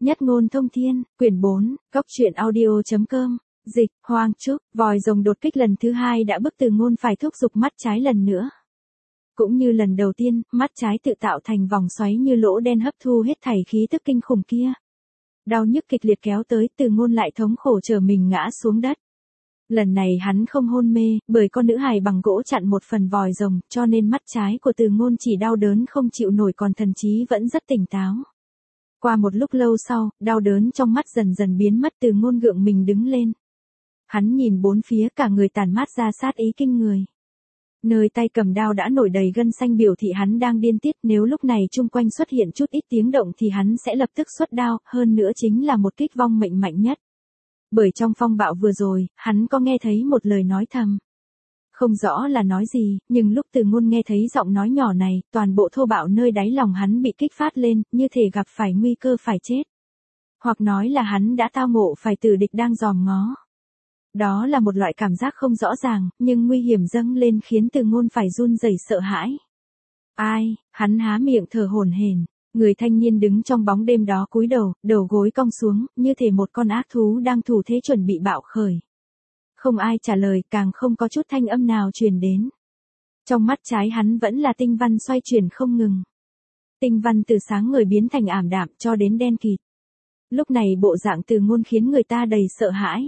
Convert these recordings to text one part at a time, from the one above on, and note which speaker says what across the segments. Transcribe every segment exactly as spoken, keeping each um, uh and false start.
Speaker 1: Nhất ngôn thông thiên, quyển bốn, góc truyện audio.com, dịch, Hoang Trúc, vòi rồng đột kích lần thứ hai đã bức Từ Ngôn phải thúc giục mắt trái lần nữa. Cũng như lần đầu tiên, mắt trái tự tạo thành vòng xoáy như lỗ đen hấp thu hết thảy khí tức kinh khủng kia. Đau nhức kịch liệt kéo tới, Từ Ngôn lại thống khổ trở mình ngã xuống đất. Lần này hắn không hôn mê, bởi con nữ hài bằng gỗ chặn một phần vòi rồng, cho nên mắt trái của Từ Ngôn chỉ đau đớn không chịu nổi, còn thần trí vẫn rất tỉnh táo. Qua một lúc lâu sau, đau đớn trong mắt dần dần biến mất, Từ Ngôn gượng mình đứng lên. Hắn nhìn bốn phía, cả người tản mát ra sát ý kinh người. Nơi tay cầm đao đã nổi đầy gân xanh biểu thị hắn đang điên tiết, nếu lúc này chung quanh xuất hiện chút ít tiếng động thì hắn sẽ lập tức xuất đao, hơn nữa chính là một kích vong mệnh mạnh nhất. Bởi trong phong bạo vừa rồi, hắn có nghe thấy một lời nói thầm. Không rõ là nói gì, nhưng lúc Từ Ngôn nghe thấy giọng nói nhỏ này, toàn bộ thô bạo nơi đáy lòng hắn bị kích phát lên, như thể gặp phải nguy cơ phải chết. Hoặc nói là hắn đã tao ngộ phải tử địch đang dòm ngó. Đó là một loại cảm giác không rõ ràng, nhưng nguy hiểm dâng lên khiến Từ Ngôn phải run rẩy sợ hãi. Ai, hắn há miệng thở hổn hển. Người thanh niên đứng trong bóng đêm đó cúi đầu, đầu gối cong xuống, như thể một con ác thú đang thủ thế chuẩn bị bạo khởi. Không ai trả lời, càng không có chút thanh âm nào truyền đến. Trong mắt trái hắn vẫn là tinh văn xoay chuyển không ngừng. Tinh văn từ sáng ngời biến thành ảm đạm cho đến đen kịt. Lúc này bộ dạng Từ Ngôn khiến người ta đầy sợ hãi.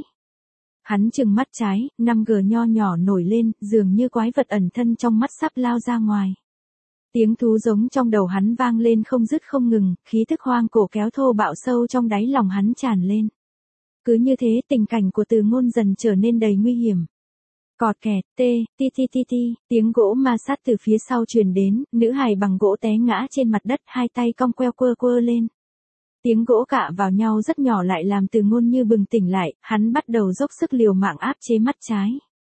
Speaker 1: Hắn trừng mắt trái, năm gờ nho nhỏ nổi lên, dường như quái vật ẩn thân trong mắt sắp lao ra ngoài. Tiếng thú giống trong đầu hắn vang lên không dứt không ngừng, khí thức hoang cổ kéo thô bạo sâu trong đáy lòng hắn tràn lên. Cứ như thế tình cảnh của Từ Ngôn dần trở nên đầy nguy hiểm. Cọt kẹt, tê, ti ti ti ti, tiếng gỗ ma sát từ phía sau truyền đến, nữ hài bằng gỗ té ngã trên mặt đất, hai tay cong queo quơ quơ lên. Tiếng gỗ cạ vào nhau rất nhỏ lại làm Từ Ngôn như bừng tỉnh lại, hắn bắt đầu dốc sức liều mạng áp chế mắt trái.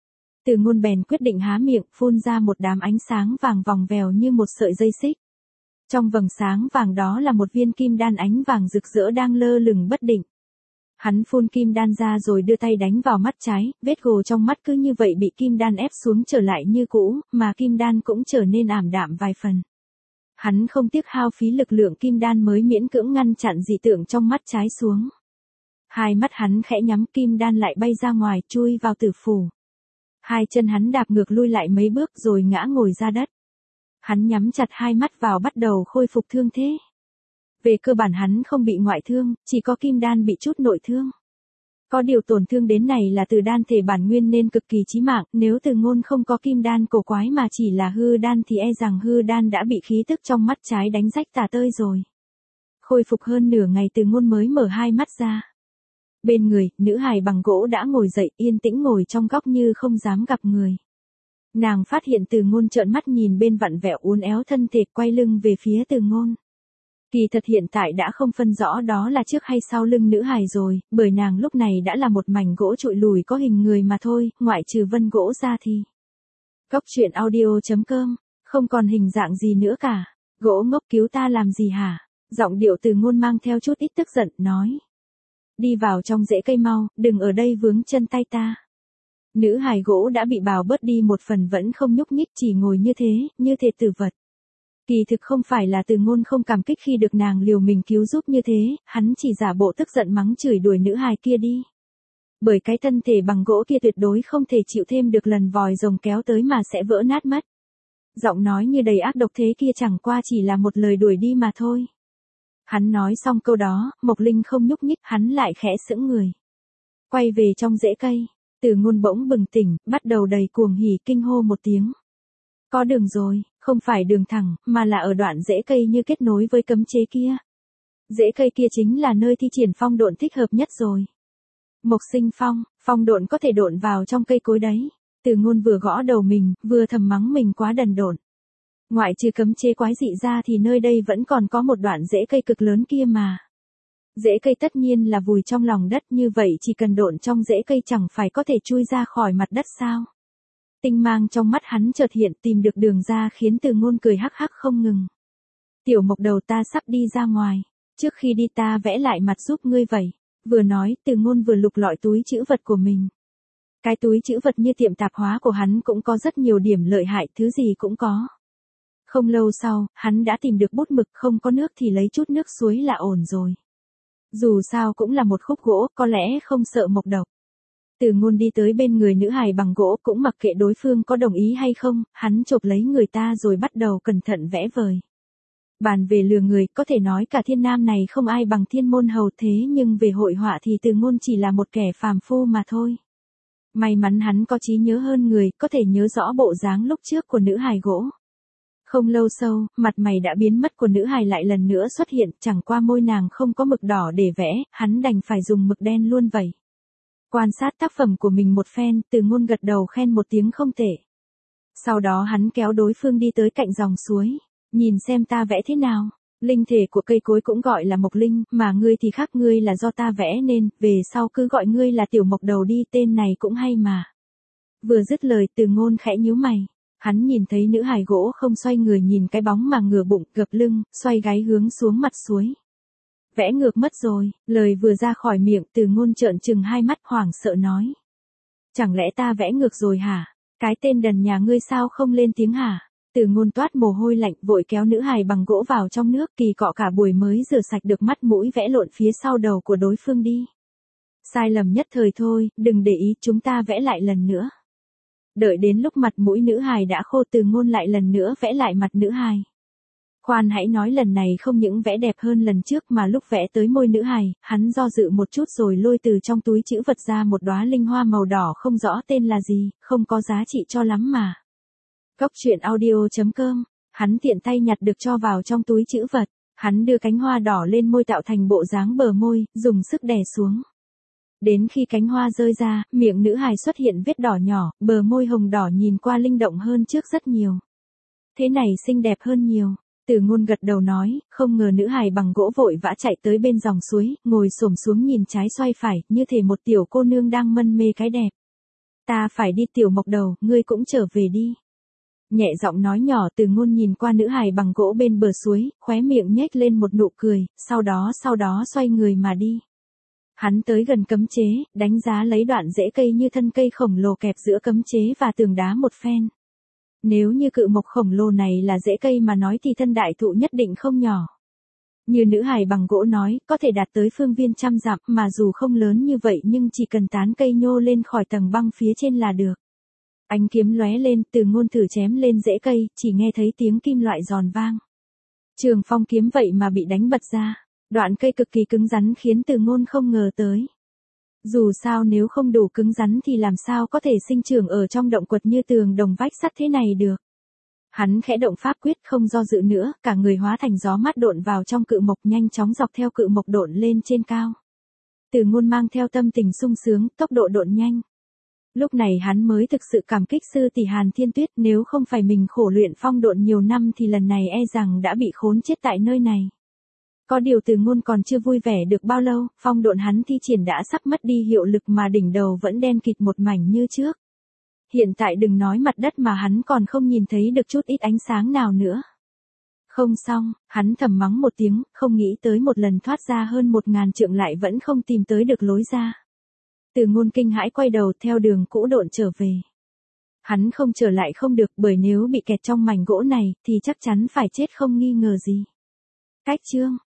Speaker 1: Từ Ngôn bèn quyết định há miệng, phun ra một đám ánh sáng vàng vòng vèo như một sợi dây xích. Trong vầng sáng vàng đó là một viên kim đan ánh vàng rực rỡ đang lơ lửng bất định. Hắn phun kim đan ra rồi đưa tay đánh vào mắt trái, vết gồ trong mắt cứ như vậy bị kim đan ép xuống trở lại như cũ, mà kim đan cũng trở nên ảm đạm vài phần. Hắn không tiếc hao phí lực lượng kim đan mới miễn cưỡng ngăn chặn dị tượng trong mắt trái xuống. Hai mắt hắn khẽ nhắm, kim đan lại bay ra ngoài, chui vào tử phủ. Hai chân hắn đạp ngược lui lại mấy bước rồi ngã ngồi ra đất. Hắn nhắm chặt hai mắt vào bắt đầu khôi phục thương thế. Về cơ bản hắn không bị ngoại thương, chỉ có kim đan bị chút nội thương. Có điều tổn thương đến này là từ đan thể bản nguyên nên cực kỳ chí mạng, nếu Từ Ngôn không có kim đan cổ quái mà chỉ là hư đan thì e rằng hư đan đã bị khí tức trong mắt trái đánh rách tả tơi rồi. Khôi phục hơn nửa ngày Từ Ngôn mới mở hai mắt ra. Bên người, nữ hài bằng gỗ đã ngồi dậy, yên tĩnh ngồi trong góc như không dám gặp người. Nàng phát hiện Từ Ngôn trợn mắt nhìn bên vặn vẹo uốn éo thân thể, quay lưng về phía Từ Ngôn. Kỳ thật hiện tại đã không phân rõ đó là trước hay sau lưng nữ hài rồi, bởi nàng lúc này đã là một mảnh gỗ trụi lùi có hình người mà thôi, ngoại trừ vân gỗ ra thì. Góc truyện audio.com, không còn hình dạng gì nữa cả. Gỗ ngốc cứu ta làm gì hả? Giọng điệu Từ Ngôn mang theo chút ít tức giận, nói. Đi vào trong rễ cây mau, đừng ở đây vướng chân tay ta. Nữ hài gỗ đã bị bào bớt đi một phần vẫn không nhúc nhích, chỉ ngồi như thế, như thể tử vật. Kỳ thực không phải là Từ Ngôn không cảm kích khi được nàng liều mình cứu giúp như thế, hắn chỉ giả bộ tức giận mắng chửi đuổi nữ hài kia đi. Bởi cái thân thể bằng gỗ kia tuyệt đối không thể chịu thêm được lần vòi rồng kéo tới mà sẽ vỡ nát mất. Giọng nói như đầy ác độc thế kia chẳng qua chỉ là một lời đuổi đi mà thôi. Hắn nói xong câu đó, Mộc Linh không nhúc nhích, hắn lại khẽ sững người. Quay về trong rễ cây, Từ Ngôn bỗng bừng tỉnh, bắt đầu đầy cuồng hỉ kinh hô một tiếng. Có đường rồi, không phải đường thẳng, mà là ở đoạn rễ cây như kết nối với cấm chế kia. Rễ cây kia chính là nơi thi triển phong độn thích hợp nhất rồi. Mộc sinh phong, phong độn có thể độn vào trong cây cối đấy. Từ Ngôn vừa gõ đầu mình, vừa thầm mắng mình quá đần độn. Ngoại trừ cấm chế quái dị ra thì nơi đây vẫn còn có một đoạn rễ cây cực lớn kia mà. Rễ cây tất nhiên là vùi trong lòng đất, như vậy chỉ cần độn trong rễ cây chẳng phải có thể chui ra khỏi mặt đất sao? Tinh mang trong mắt hắn chợt hiện, tìm được đường ra khiến Từ Ngôn cười hắc hắc không ngừng. Tiểu Mộc đầu, ta sắp đi ra ngoài, trước khi đi ta vẽ lại mặt giúp ngươi vậy. Vừa nói, Từ Ngôn vừa lục lọi túi trữ vật của mình. Cái túi trữ vật như tiệm tạp hóa của hắn cũng có rất nhiều điểm lợi hại, thứ gì cũng có. Không lâu sau, hắn đã tìm được bút mực, không có nước thì lấy chút nước suối là ổn rồi. Dù sao cũng là một khúc gỗ, có lẽ không sợ mộc độc. Từ Ngôn đi tới bên người nữ hài bằng gỗ, cũng mặc kệ đối phương có đồng ý hay không, hắn chộp lấy người ta rồi bắt đầu cẩn thận vẽ vời. Bàn về lừa người, có thể nói cả thiên nam này không ai bằng Thiên Môn Hầu, thế nhưng về hội họa thì Từ Ngôn chỉ là một kẻ phàm phu mà thôi. May mắn hắn có trí nhớ hơn người, có thể nhớ rõ bộ dáng lúc trước của nữ hài gỗ. Không lâu sau, mặt mày đã biến mất của nữ hài lại lần nữa xuất hiện, chẳng qua môi nàng không có mực đỏ để vẽ, hắn đành phải dùng mực đen luôn vậy. Quan sát tác phẩm của mình một phen, Từ Ngôn gật đầu khen một tiếng không tệ. Sau đó hắn kéo đối phương đi tới cạnh dòng suối. Nhìn xem ta vẽ thế nào. Linh thể của cây cối cũng gọi là mộc linh, mà ngươi thì khác, ngươi là do ta vẽ nên, về sau cứ gọi ngươi là tiểu mộc đầu đi, tên này cũng hay mà. Vừa dứt lời, Từ Ngôn khẽ nhíu mày. Hắn nhìn thấy nữ hài gỗ không xoay người nhìn cái bóng mà ngửa bụng, gập lưng, xoay gáy hướng xuống mặt suối. Vẽ ngược mất rồi, lời vừa ra khỏi miệng, Từ Ngôn trợn trừng hai mắt hoảng sợ nói. Chẳng lẽ ta vẽ ngược rồi hả? Cái tên đần nhà ngươi sao không lên tiếng hả? Từ Ngôn toát mồ hôi lạnh, vội kéo nữ hài bằng gỗ vào trong nước, kỳ cọ cả buổi mới rửa sạch được mắt mũi vẽ lộn phía sau đầu của đối phương đi. Sai lầm nhất thời thôi, đừng để ý, chúng ta vẽ lại lần nữa. Đợi đến lúc mặt mũi nữ hài đã khô, Từ Ngôn lại lần nữa vẽ lại mặt nữ hài. Khoan hãy nói lần này không những vẽ đẹp hơn lần trước mà lúc vẽ tới môi nữ hài, hắn do dự một chút rồi lôi từ trong túi trữ vật ra một đóa linh hoa màu đỏ không rõ tên là gì, không có giá trị cho lắm mà. Cốc truyện audio chấm com, hắn tiện tay nhặt được cho vào trong túi trữ vật, hắn đưa cánh hoa đỏ lên môi tạo thành bộ dáng bờ môi, dùng sức đè xuống. Đến khi cánh hoa rơi ra, miệng nữ hài xuất hiện vết đỏ nhỏ, bờ môi hồng đỏ nhìn qua linh động hơn trước rất nhiều. Thế này xinh đẹp hơn nhiều. Từ Ngôn gật đầu nói, không ngờ nữ hài bằng gỗ vội vã chạy tới bên dòng suối, ngồi xổm xuống nhìn trái xoay phải, như thể một tiểu cô nương đang mân mê cái đẹp. Ta phải đi tiểu mộc đầu, ngươi cũng trở về đi. Nhẹ giọng nói nhỏ, Từ Ngôn nhìn qua nữ hài bằng gỗ bên bờ suối, khóe miệng nhếch lên một nụ cười, sau đó sau đó xoay người mà đi. Hắn tới gần cấm chế, đánh giá lấy đoạn rễ cây như thân cây khổng lồ kẹp giữa cấm chế và tường đá một phen. Nếu như cự mộc khổng lồ này là rễ cây mà nói thì thân đại thụ nhất định không nhỏ. Như nữ hài bằng gỗ nói, có thể đạt tới phương viên trăm dặm, mà dù không lớn như vậy nhưng chỉ cần tán cây nhô lên khỏi tầng băng phía trên là được. Ánh kiếm lóe lên, Từ Ngôn thử chém lên rễ cây, chỉ nghe thấy tiếng kim loại giòn vang. Trường phong kiếm vậy mà bị đánh bật ra. Đoạn cây cực kỳ cứng rắn khiến Từ Ngôn không ngờ tới. Dù sao nếu không đủ cứng rắn thì làm sao có thể sinh trưởng ở trong động quật như tường đồng vách sắt thế này được. Hắn khẽ động pháp quyết không do dự nữa, cả người hóa thành gió mát độn vào trong cự mộc, nhanh chóng dọc theo cự mộc độn lên trên cao. Từ Ngôn mang theo tâm tình sung sướng, tốc độ độn nhanh. Lúc này hắn mới thực sự cảm kích sư tỷ Hàn Thiên Tuyết, nếu không phải mình khổ luyện phong độn nhiều năm thì lần này e rằng đã bị khốn chết tại nơi này. Có điều Từ Ngôn còn chưa vui vẻ được bao lâu, phong độn hắn thi triển đã sắp mất đi hiệu lực mà đỉnh đầu vẫn đen kịt một mảnh như trước. Hiện tại đừng nói mặt đất mà hắn còn không nhìn thấy được chút ít ánh sáng nào nữa. Không xong, hắn thầm mắng một tiếng, không nghĩ tới một lần thoát ra hơn một ngàn trượng lại vẫn không tìm tới được lối ra. Từ Ngôn kinh hãi quay đầu theo đường cũ độn trở về. Hắn không trở lại không được, bởi nếu bị kẹt trong mảnh gỗ này thì chắc chắn phải chết không nghi ngờ gì. Cách chương